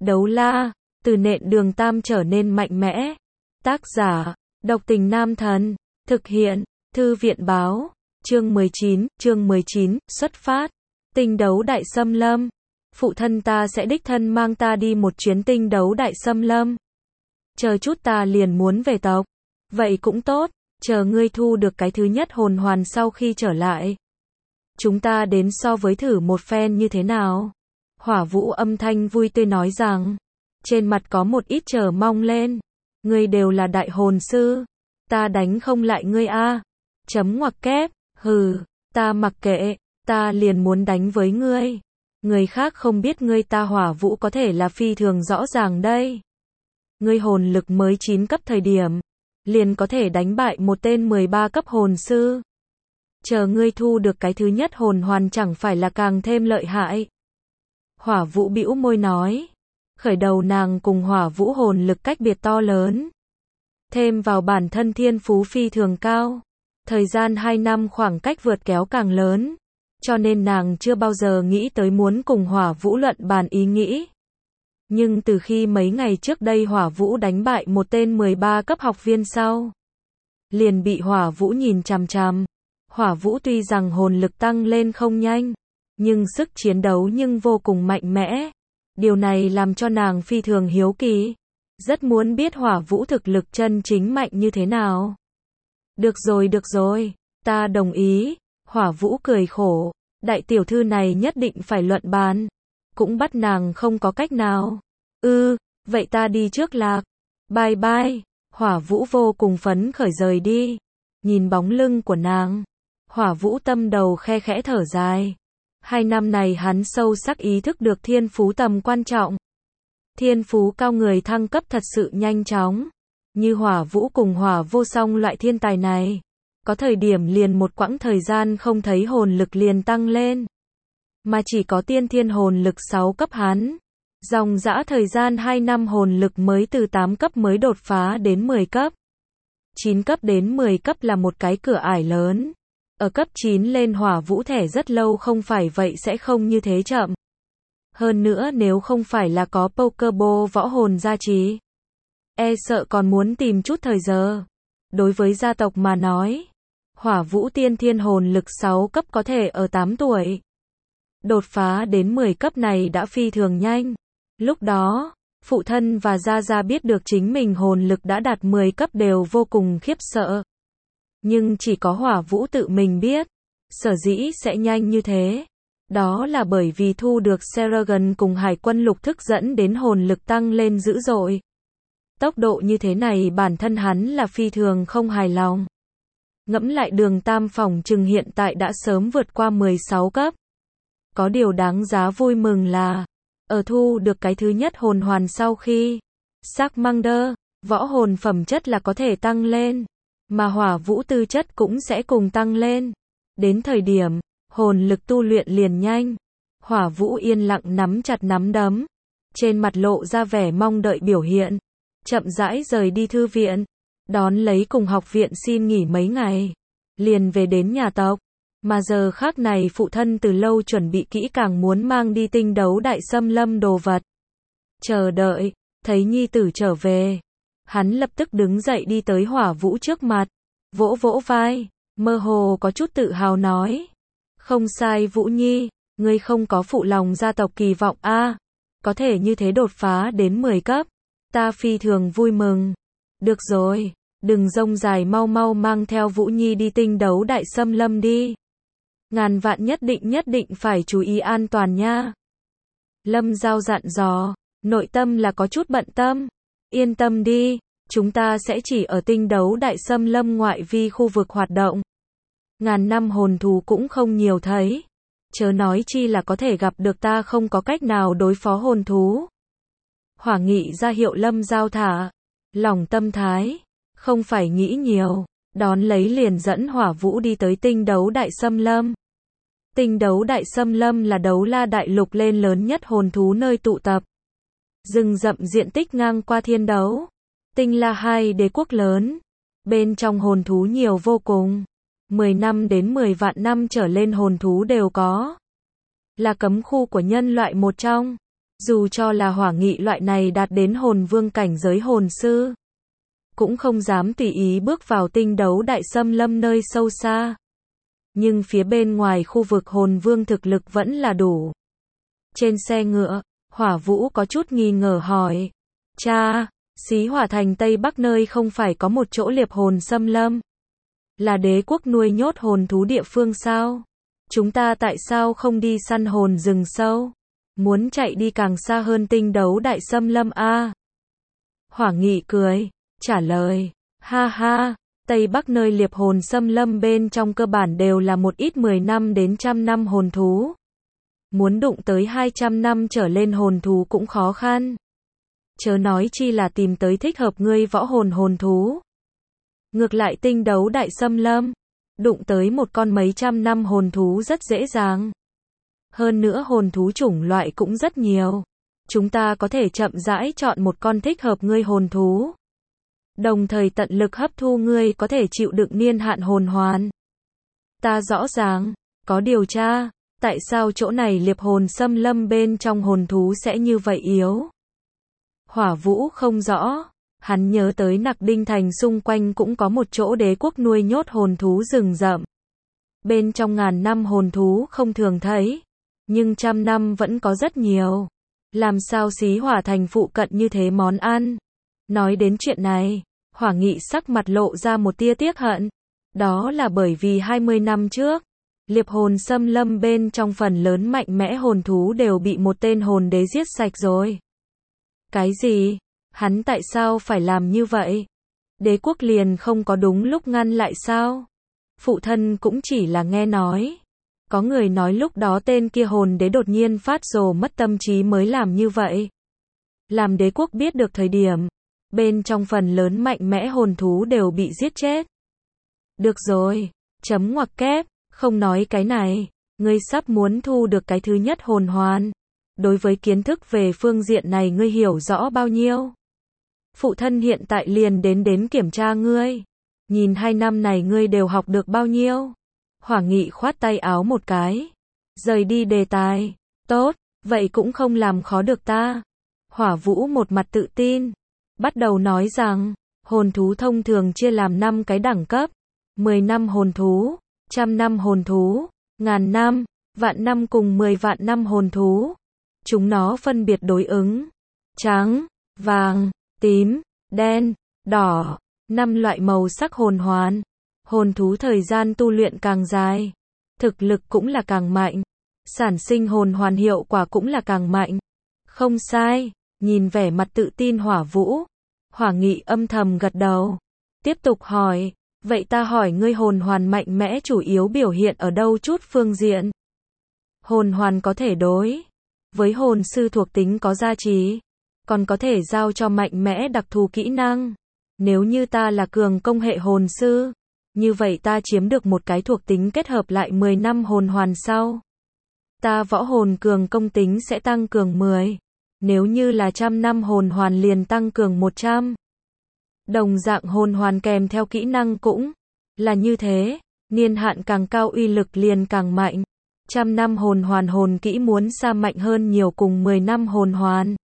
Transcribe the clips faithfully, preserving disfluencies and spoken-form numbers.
Đấu la, từ nện đường tam trở nên mạnh mẽ. Tác giả, độc tình nam thần. Thực hiện, thư viện báo. Chương mười chín, chương mười chín, xuất phát. Tinh đấu đại xâm lâm. Phụ thân ta sẽ đích thân mang ta đi một chuyến tinh đấu đại xâm lâm. Chờ chút ta liền muốn về tộc. Vậy cũng tốt, chờ ngươi thu được cái thứ nhất hồn hoàn sau khi trở lại. Chúng ta đến so với thử một phen như thế nào? Hỏa Vũ âm thanh vui tươi nói rằng, trên mặt có một ít chờ mong lên. Ngươi đều là đại hồn sư, ta đánh không lại ngươi a. Chấm ngoặc kép, hừ, ta mặc kệ, ta liền muốn đánh với ngươi. Người khác không biết ngươi ta Hỏa Vũ có thể là phi thường rõ ràng đây. Ngươi hồn lực mới chín cấp thời điểm, liền có thể đánh bại một tên mười ba cấp hồn sư. Chờ ngươi thu được cái thứ nhất hồn hoàn chẳng phải là càng thêm lợi hại. Hỏa Vũ bĩu môi nói. Khởi đầu nàng cùng Hỏa Vũ hồn lực cách biệt to lớn. Thêm vào bản thân thiên phú phi thường cao. Thời gian hai năm khoảng cách vượt kéo càng lớn. Cho nên nàng chưa bao giờ nghĩ tới muốn cùng Hỏa Vũ luận bàn ý nghĩ. Nhưng từ khi mấy ngày trước đây Hỏa Vũ đánh bại một tên mười ba cấp học viên sau, liền bị Hỏa Vũ nhìn chằm chằm. Hỏa Vũ tuy rằng hồn lực tăng lên không nhanh, nhưng sức chiến đấu nhưng vô cùng mạnh mẽ. Điều này làm cho nàng phi thường hiếu kỳ, rất muốn biết Hỏa Vũ thực lực chân chính mạnh như thế nào. Được rồi được rồi, ta đồng ý. Hỏa Vũ cười khổ, đại tiểu thư này nhất định phải luận bàn, cũng bắt nàng không có cách nào. Ừ, vậy ta đi trước lạc. Bye bye. Hỏa Vũ vô cùng phấn khởi rời đi. Nhìn bóng lưng của nàng, Hỏa Vũ tâm đầu khe khẽ thở dài. Hai năm này hắn sâu sắc ý thức được thiên phú tầm quan trọng. Thiên phú cao người thăng cấp thật sự nhanh chóng. Như Hỏa Vũ cùng Hỏa Vô Song loại thiên tài này, có thời điểm liền một quãng thời gian không thấy hồn lực liền tăng lên. Mà chỉ có tiên thiên hồn lực sáu cấp hắn, dòng dã thời gian hai năm hồn lực mới từ tám cấp mới đột phá đến mười cấp. chín cấp đến mười cấp là một cái cửa ải lớn. Ở cấp chín lên Hỏa Vũ thẻ rất lâu không phải vậy sẽ không như thế chậm. Hơn nữa nếu không phải là có Pokéball võ hồn gia trì, e sợ còn muốn tìm chút thời giờ. Đối với gia tộc mà nói, Hỏa Vũ tiên thiên hồn lực sáu cấp có thể ở tám tuổi. Đột phá đến mười cấp này đã phi thường nhanh. Lúc đó, phụ thân và gia gia biết được chính mình hồn lực đã đạt mười cấp đều vô cùng khiếp sợ. Nhưng chỉ có Hỏa Vũ tự mình biết, sở dĩ sẽ nhanh như thế. Đó là bởi vì thu được Seragon cùng hải quân lục thức dẫn đến hồn lực tăng lên dữ dội. Tốc độ như thế này bản thân hắn là phi thường không hài lòng. Ngẫm lại Đường Tam phỏng chừng hiện tại đã sớm vượt qua mười sáu cấp. Có điều đáng giá vui mừng là, ở thu được cái thứ nhất hồn hoàn sau khi, Charmander, võ hồn phẩm chất là có thể tăng lên, mà Hỏa Vũ tư chất cũng sẽ cùng tăng lên. Đến thời điểm, hồn lực tu luyện liền nhanh. Hỏa Vũ yên lặng nắm chặt nắm đấm, trên mặt lộ ra vẻ mong đợi biểu hiện, chậm rãi rời đi thư viện, đón lấy cùng học viện xin nghỉ mấy ngày, liền về đến nhà tộc. Mà giờ khác này phụ thân từ lâu chuẩn bị kỹ càng muốn mang đi tinh đấu đại xâm lâm đồ vật. Chờ đợi, thấy nhi tử trở về, hắn lập tức đứng dậy đi tới Hỏa Vũ trước mặt, vỗ vỗ vai, mơ hồ có chút tự hào nói. Không sai Vũ Nhi, ngươi không có phụ lòng gia tộc kỳ vọng a, à, có thể như thế đột phá đến mười cấp, ta phi thường vui mừng. Được rồi, đừng rông dài, mau mau mang theo Vũ Nhi đi tinh đấu đại xâm lâm đi. Ngàn vạn nhất định nhất định phải chú ý an toàn nha. Lâm Giao dặn dò, nội tâm là có chút bận tâm. Yên tâm đi, chúng ta sẽ chỉ ở tinh đấu đại xâm lâm ngoại vi khu vực hoạt động. Ngàn năm hồn thú cũng không nhiều thấy. Chớ nói chi là có thể gặp được, ta không có cách nào đối phó hồn thú. Hỏa Nghị ra hiệu Lâm Giao thả lòng tâm thái, không phải nghĩ nhiều, đón lấy liền dẫn Hỏa Vũ đi tới tinh đấu đại xâm lâm. Tinh đấu đại xâm lâm là đấu la đại lục lên lớn nhất hồn thú nơi tụ tập. Rừng rậm diện tích ngang qua thiên đấu. Tinh la hai đế quốc lớn. Bên trong hồn thú nhiều vô cùng. mười năm đến mười vạn năm trở lên hồn thú đều có. Là cấm khu của nhân loại một trong. Dù cho là Hỏa Nghị loại này đạt đến hồn vương cảnh giới hồn sư, cũng không dám tùy ý bước vào tinh đấu đại xâm lâm nơi sâu xa. Nhưng phía bên ngoài khu vực hồn vương thực lực vẫn là đủ. Trên xe ngựa, Hỏa Vũ có chút nghi ngờ hỏi. Cha, Xí Hỏa Thành Tây Bắc nơi không phải có một chỗ liệp hồn xâm lâm? Là đế quốc nuôi nhốt hồn thú địa phương sao? Chúng ta tại sao không đi săn hồn rừng sâu? Muốn chạy đi càng xa hơn tinh đấu đại xâm lâm a? Hỏa Nghị cười, trả lời. Ha ha, Tây Bắc nơi liệp hồn xâm lâm bên trong cơ bản đều là một ít mười năm đến trăm năm hồn thú. Muốn đụng tới hai trăm năm trở lên hồn thú cũng khó khăn. Chớ nói chi là tìm tới thích hợp ngươi võ hồn hồn thú. Ngược lại tinh đấu đại xâm lâm, đụng tới một con mấy trăm năm hồn thú rất dễ dàng. Hơn nữa hồn thú chủng loại cũng rất nhiều. Chúng ta có thể chậm rãi chọn một con thích hợp ngươi hồn thú. Đồng thời tận lực hấp thu ngươi có thể chịu đựng niên hạn hồn hoàn. Ta rõ ràng, có điều tra, tại sao chỗ này liệp hồn xâm lâm bên trong hồn thú sẽ như vậy yếu? Hỏa Vũ không rõ, hắn nhớ tới Nặc Đinh Thành xung quanh cũng có một chỗ đế quốc nuôi nhốt hồn thú rừng rậm. Bên trong ngàn năm hồn thú không thường thấy, nhưng trăm năm vẫn có rất nhiều. Làm sao Xí Hỏa Thành phụ cận như thế món ăn? Nói đến chuyện này, Hỏa Nghị sắc mặt lộ ra một tia tiếc hận. Đó là bởi vì hai mươi năm trước, liệp hồn xâm lâm bên trong phần lớn mạnh mẽ hồn thú đều bị một tên hồn đế giết sạch rồi. Cái gì? Hắn tại sao phải làm như vậy? Đế quốc liền không có đúng lúc ngăn lại sao? Phụ thân cũng chỉ là nghe nói. Có người nói lúc đó tên kia hồn đế đột nhiên phát rồ mất tâm trí mới làm như vậy. Làm đế quốc biết được thời điểm, bên trong phần lớn mạnh mẽ hồn thú đều bị giết chết. Được rồi, chấm ngoặc kép, không nói cái này, ngươi sắp muốn thu được cái thứ nhất hồn hoàn. Đối với kiến thức về phương diện này ngươi hiểu rõ bao nhiêu? Phụ thân hiện tại liền đến đến kiểm tra ngươi. Nhìn hai năm này ngươi đều học được bao nhiêu? Hỏa Nghị khoát tay áo một cái. Rời đi đề tài. Tốt, vậy cũng không làm khó được ta. Hỏa Vũ một mặt tự tin. Bắt đầu nói rằng, hồn thú thông thường chia làm năm cái đẳng cấp. mười năm hồn thú, trăm năm hồn thú, ngàn năm, vạn năm cùng mười vạn năm hồn thú. Chúng nó phân biệt đối ứng. Trắng, vàng, tím, đen, đỏ. Năm loại màu sắc hồn hoàn. Hồn thú thời gian tu luyện càng dài, thực lực cũng là càng mạnh. Sản sinh hồn hoàn hiệu quả cũng là càng mạnh. Không sai, nhìn vẻ mặt tự tin Hỏa Vũ. Hỏa Nghị âm thầm gật đầu. Tiếp tục hỏi, vậy ta hỏi ngươi hồn hoàn mạnh mẽ chủ yếu biểu hiện ở đâu chút phương diện? Hồn hoàn có thể đối với hồn sư thuộc tính có gia trì, còn có thể giao cho mạnh mẽ đặc thù kỹ năng. Nếu như ta là cường công hệ hồn sư, như vậy ta chiếm được một cái thuộc tính kết hợp lại mười năm hồn hoàn sau. Ta võ hồn cường công tính sẽ tăng cường mười. Nếu như là trăm năm hồn hoàn liền tăng cường một trăm. Đồng dạng hồn hoàn kèm theo kỹ năng cũng là như thế, niên hạn càng cao uy lực liền càng mạnh. Trăm năm hồn hoàn hồn kỹ muốn xa mạnh hơn nhiều cùng mười năm hồn hoàn.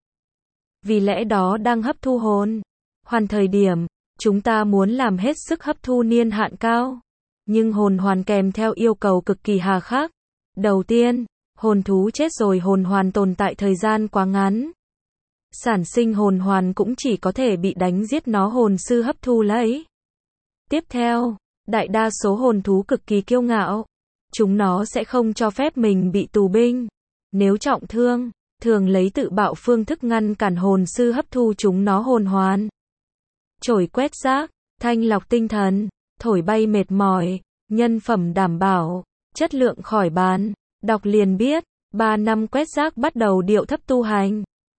Vì lẽ đó đang hấp thu hồn hoàn thời điểm, chúng ta muốn làm hết sức hấp thu niên hạn cao. Nhưng hồn hoàn kèm theo yêu cầu cực kỳ hà khắc. Đầu tiên, hồn thú chết rồi hồn hoàn tồn tại thời gian quá ngắn. Sản sinh hồn hoàn cũng chỉ có thể bị đánh giết nó hồn sư hấp thu lấy. Tiếp theo, đại đa số hồn thú cực kỳ kiêu ngạo. Chúng nó sẽ không cho phép mình bị tù binh. Nếu trọng thương, thường lấy tự bạo phương thức ngăn cản hồn sư hấp thu chúng nó hồn hoàn. Chổi quét rác, thanh lọc tinh thần, thổi bay mệt mỏi, nhân phẩm đảm bảo, chất lượng khỏi bàn. Đọc liền biết, ba năm quét rác bắt đầu điệu thấp tu hành.